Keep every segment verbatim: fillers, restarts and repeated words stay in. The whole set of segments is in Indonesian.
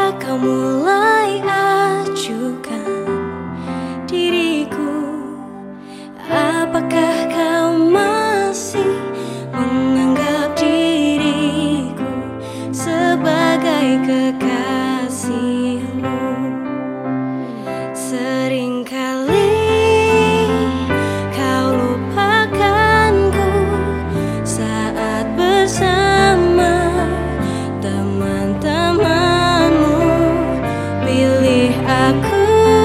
Apakah kau mulai acuhkan diriku? Apakah kau masih menganggap diriku sebagai kekasihmu? Seringkali kau lupakanku saat bersama teman-temanmu. Pilih aku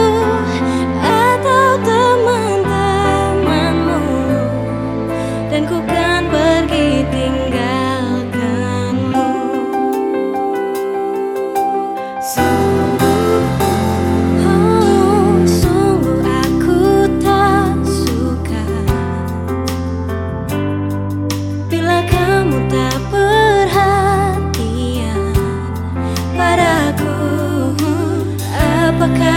atau teman-temanmu, dan ku kan pergi tinggalkanmu. Sungguh, oh, sungguh aku tak suka bila kamu tak perhatian padaku. Apakah